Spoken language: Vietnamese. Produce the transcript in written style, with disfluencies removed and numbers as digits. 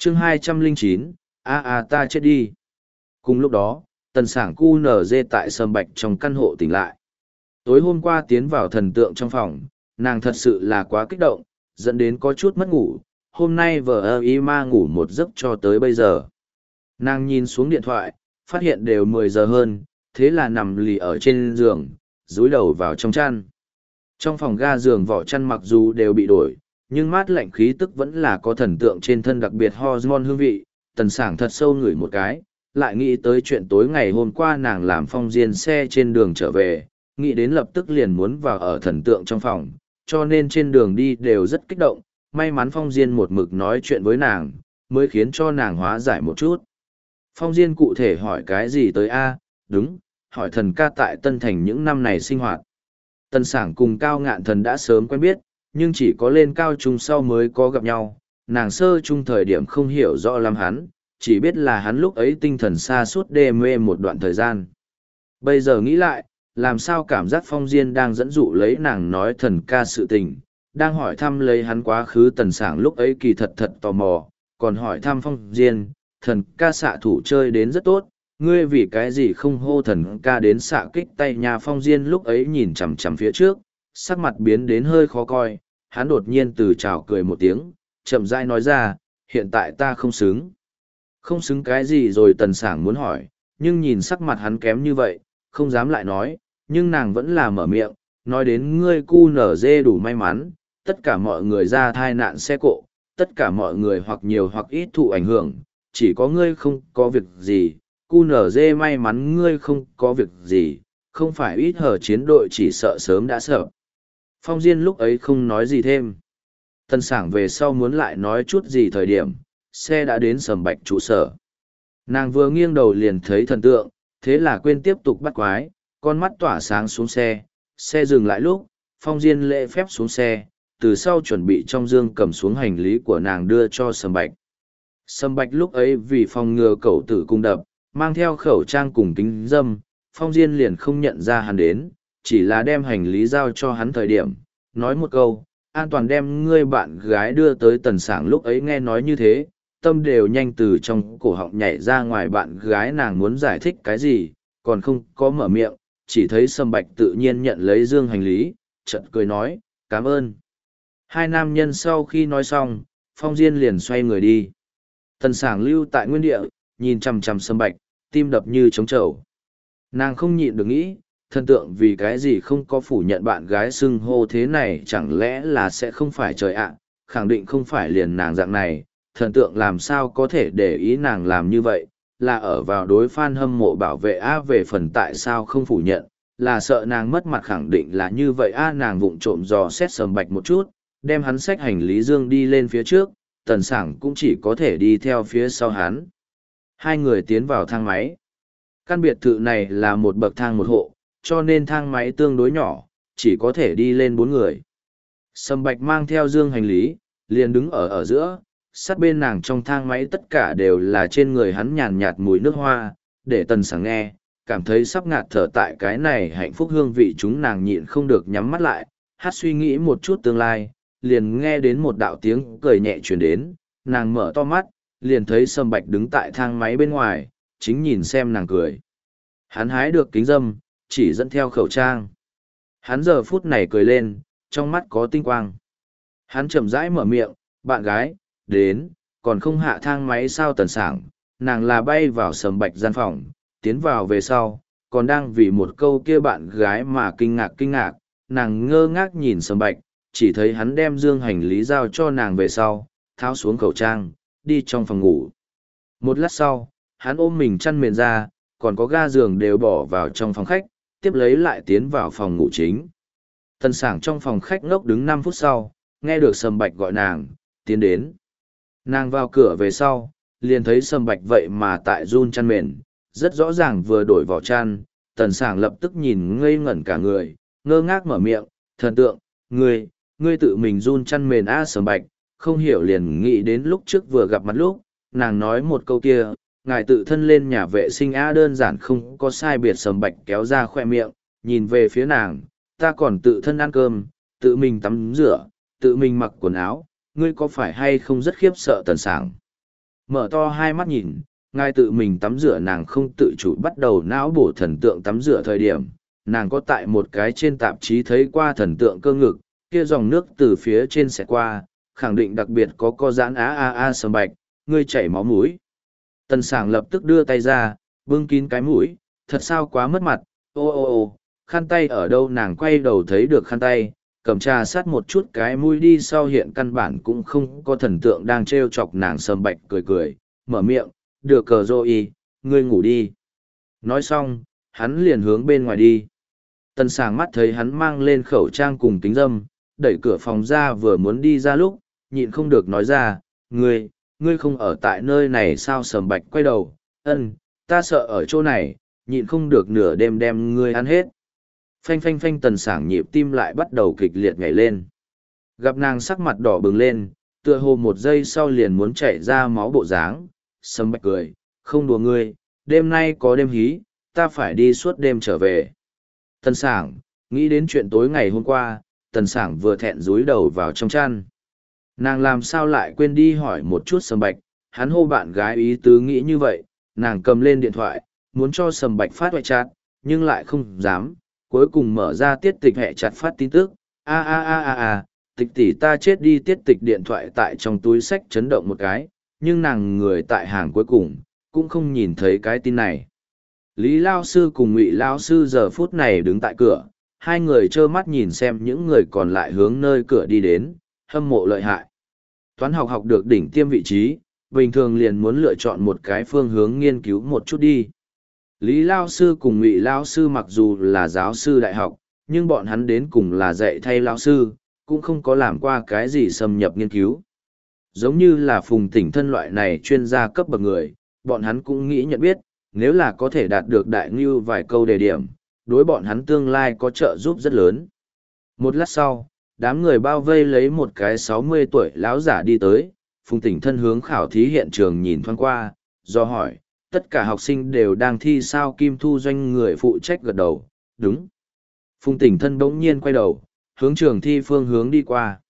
chương 209, ta chết đi. Cùng lúc đó, tần sảng cu nở dê tại sầm bạch trong căn hộ tỉnh lại. Tối hôm qua tiến vào thần tượng trong phòng, nàng thật sự là quá kích động, dẫn đến có chút mất ngủ. Hôm nay vợ ơ y ma ngủ một giấc cho tới bây giờ. Nàng nhìn xuống điện thoại, phát hiện đều 10 giờ hơn, thế là nằm lì ở trên giường, dúi đầu vào trong chăn. Trong phòng ga giường vỏ chăn mặc dù đều bị đổi, nhưng mát lạnh khí tức vẫn là có thần tượng trên thân đặc biệt hormone hương vị. Tần sảng thật sâu ngửi một cái, lại nghĩ tới chuyện tối ngày hôm qua nàng làm phong diên xe trên đường trở về, nghĩ đến lập tức liền muốn vào ở thần tượng trong phòng, cho nên trên đường đi đều rất kích động. May mắn phong diên một mực nói chuyện với nàng, mới khiến cho nàng hóa giải một chút. Phong diên cụ thể hỏi cái gì tới đúng, hỏi thần ca tại Tân Thành những năm này sinh hoạt. Tần sảng cùng Cao Ngạn Thần đã sớm quen biết, nhưng chỉ có lên cao trung sau mới có gặp nhau. Nàng sơ trung thời điểm không hiểu rõ lắm hắn, chỉ biết là hắn lúc ấy tinh thần sa sút đê mê một đoạn thời gian. Bây giờ nghĩ lại, làm sao cảm giác phong diên đang dẫn dụ lấy nàng nói thần ca sự tình, đang hỏi thăm lấy hắn quá khứ. Tần sảng lúc ấy kỳ thật thật tò mò, còn hỏi thăm phong diên, thần ca xạ thủ chơi đến rất tốt, ngươi vì cái gì không hô thần ca đến xạ kích tay nhà. Phong diên lúc ấy nhìn chằm chằm phía trước, sắc mặt biến đến hơi khó coi, hắn đột nhiên từ chào cười một tiếng, chậm rãi nói ra, hiện tại ta không xứng. Không xứng cái gì rồi? Tần sảng muốn hỏi, nhưng nhìn sắc mặt hắn kém như vậy, không dám lại nói, nhưng nàng vẫn là mở miệng, nói đến ngươi cu nở dê đủ may mắn, tất cả mọi người ra thai nạn xe cộ, tất cả mọi người hoặc nhiều hoặc ít thụ ảnh hưởng, chỉ có ngươi không có việc gì, cu nở dê may mắn ngươi không có việc gì, không phải ít hở chiến đội chỉ sợ sớm đã sợ. Phong diên lúc ấy không nói gì thêm. Tần sảng về sau muốn lại nói chút gì thời điểm, xe đã đến sầm bạch trụ sở. Nàng vừa nghiêng đầu liền thấy thần tượng, thế là quên tiếp tục bắt quái, con mắt tỏa sáng xuống xe. Xe dừng lại lúc, phong diên lễ phép xuống xe, từ sau chuẩn bị trong dương cầm xuống hành lý của nàng đưa cho sầm bạch. Sầm bạch lúc ấy vì phòng ngừa cẩu tử cung đập, mang theo khẩu trang cùng kính dâm, phong diên liền không nhận ra hắn đến, chỉ là đem hành lý giao cho hắn thời điểm, nói một câu, an toàn đem ngươi bạn gái đưa tới. Tần sảng lúc ấy nghe nói như thế, tâm đều nhanh từ trong cổ họng nhảy ra ngoài. Bạn gái nàng muốn giải thích cái gì, còn không có mở miệng, chỉ thấy sầm bạch tự nhiên nhận lấy dương hành lý, chợt cười nói, cảm ơn. Hai nam nhân sau khi nói xong, phong diên liền xoay người đi. Tần sảng lưu tại nguyên địa, nhìn chằm chằm sầm bạch, tim đập như trống trầu. Nàng không nhịn được nghĩ, thần tượng vì cái gì không có phủ nhận bạn gái xưng hô thế này, chẳng lẽ là sẽ không phải trời ạ, khẳng định không phải liền nàng dạng này, thần tượng làm sao có thể để ý nàng làm như vậy, là ở vào đối fan hâm mộ bảo vệ về phần tại sao không phủ nhận, là sợ nàng mất mặt, khẳng định là như vậy nàng vụng trộm dò xét sầm bạch một chút, đem hắn xách hành lý dương đi lên phía trước, tần sảng cũng chỉ có thể đi theo phía sau hắn. Hai người tiến vào thang máy. Căn biệt thự này là một bậc thang một hộ, cho nên thang máy tương đối nhỏ, chỉ có thể đi lên 4 người. Sầm bạch mang theo dương hành lý, liền đứng ở giữa, sát bên nàng. Trong thang máy tất cả đều là trên người hắn nhàn nhạt mùi nước hoa, để tần sảng nghe, cảm thấy sắp ngạt thở. Tại cái này hạnh phúc hương vị chúng nàng nhịn không được nhắm mắt lại, hát suy nghĩ một chút tương lai, liền nghe đến một đạo tiếng cười nhẹ truyền đến, nàng mở to mắt, liền thấy sầm bạch đứng tại thang máy bên ngoài, chính nhìn xem nàng cười. Hắn hái được kính dâm, chỉ dẫn theo khẩu trang. Hắn giờ phút này cười lên, trong mắt có tinh quang. Hắn chậm rãi mở miệng, bạn gái, đến, còn không hạ thang máy sao? Tần sảng, nàng là bay vào sầm bạch gian phòng, tiến vào về sau, còn đang vì một câu kia bạn gái mà kinh ngạc, nàng ngơ ngác nhìn sầm bạch, chỉ thấy hắn đem dương hành lý giao cho nàng về sau, tháo xuống khẩu trang, đi trong phòng ngủ. Một lát sau, hắn ôm mình chăn mền ra, còn có ga giường đều bỏ vào trong phòng khách, tiếp lấy lại tiến vào phòng ngủ chính. Tần sảng trong phòng khách ngốc đứng 5 phút sau, nghe được sầm bạch gọi nàng, tiến đến. Nàng vào cửa về sau, liền thấy sầm bạch vậy mà tại run chăn mền, rất rõ ràng vừa đổi vỏ chăn. Tần sảng lập tức nhìn ngây ngẩn cả người, ngơ ngác mở miệng, thần tượng, ngươi tự mình run chăn mền sầm bạch, không hiểu liền nghĩ đến lúc trước vừa gặp mặt lúc, nàng nói một câu kia, ngài tự thân lên nhà vệ sinh đơn giản không có sai biệt. Sầm bạch kéo ra khoe miệng, nhìn về phía nàng, ta còn tự thân ăn cơm, tự mình tắm rửa, tự mình mặc quần áo, ngươi có phải hay không rất khiếp sợ? Tần sảng Mở to hai mắt nhìn, ngài tự mình tắm rửa nàng không tự chủ bắt đầu não bổ thần tượng tắm rửa thời điểm. Nàng có tại một cái trên tạp chí thấy qua thần tượng cơ ngực, kia dòng nước từ phía trên sẽ qua, khẳng định đặc biệt có co giãn Sầm Bạch, ngươi chảy máu mũi. Tần Sảng lập tức đưa tay ra, bưng kín cái mũi, thật sao quá mất mặt, ô, khăn tay ở đâu? Nàng quay đầu thấy được khăn tay, cầm trà sát một chút cái mũi đi sau hiện căn bản cũng không có thần tượng đang trêu chọc nàng. Sầm Bạch cười, mở miệng, được cờ rô y, ngươi ngủ đi. Nói xong, hắn liền hướng bên ngoài đi. Tần Sảng mắt thấy hắn mang lên khẩu trang cùng kính râm, đẩy cửa phòng ra vừa muốn đi ra lúc, nhịn không được nói ra, ngươi không ở tại nơi này sao? Sầm Bạch quay đầu, ta sợ ở chỗ này, nhịn không được nửa đêm đem ngươi ăn hết. Phanh phanh phanh, Tần Sảng nhịp tim lại bắt đầu kịch liệt nhảy lên. Gặp nàng sắc mặt đỏ bừng lên, tựa hồ một giây sau liền muốn chảy ra máu bộ dáng. Sầm Bạch cười, không đùa ngươi, đêm nay có đêm hí, ta phải đi suốt đêm trở về. Tần Sảng, nghĩ đến chuyện tối ngày hôm qua, Tần Sảng vừa thẹn dúi đầu vào trong chăn. Nàng làm sao lại quên đi hỏi một chút Sầm Bạch, hắn hô bạn gái ý tứ nghĩ như vậy, nàng cầm lên điện thoại, muốn cho Sầm Bạch phát ngoại chat, nhưng lại không dám, cuối cùng mở ra tiết tịch hẹ chặt phát tin tức, tịch tỷ ta chết đi. Tiết tịch điện thoại tại trong túi sách chấn động một cái, nhưng nàng người tại hàng cuối cùng, cũng không nhìn thấy cái tin này. Lý Lao Sư cùng Ngụy Lao Sư giờ phút này đứng tại cửa, hai người trơ mắt nhìn xem những người còn lại hướng nơi cửa đi đến, hâm mộ lợi hại. Toán học học được đỉnh tiêm vị trí, bình thường liền muốn lựa chọn một cái phương hướng nghiên cứu một chút đi. Lý Lao Sư cùng Ngụy Lao Sư mặc dù là giáo sư đại học, nhưng bọn hắn đến cùng là dạy thay Lao Sư, cũng không có làm qua cái gì xâm nhập nghiên cứu. Giống như là Phùng Tỉnh Thân loại này chuyên gia cấp bậc người, bọn hắn cũng nghĩ nhận biết, nếu là có thể đạt được đại ngưu vài câu đề điểm, đối bọn hắn tương lai có trợ giúp rất lớn. Một lát sau, đám người bao vây lấy một cái 60 tuổi lão giả đi tới, Phùng Tỉnh Thân hướng khảo thí hiện trường nhìn thoáng qua, do hỏi, tất cả học sinh đều đang thi sao? Kim Thu Doanh người phụ trách gật đầu, đúng. Phùng Tỉnh Thân bỗng nhiên quay đầu, hướng trường thi phương hướng đi qua.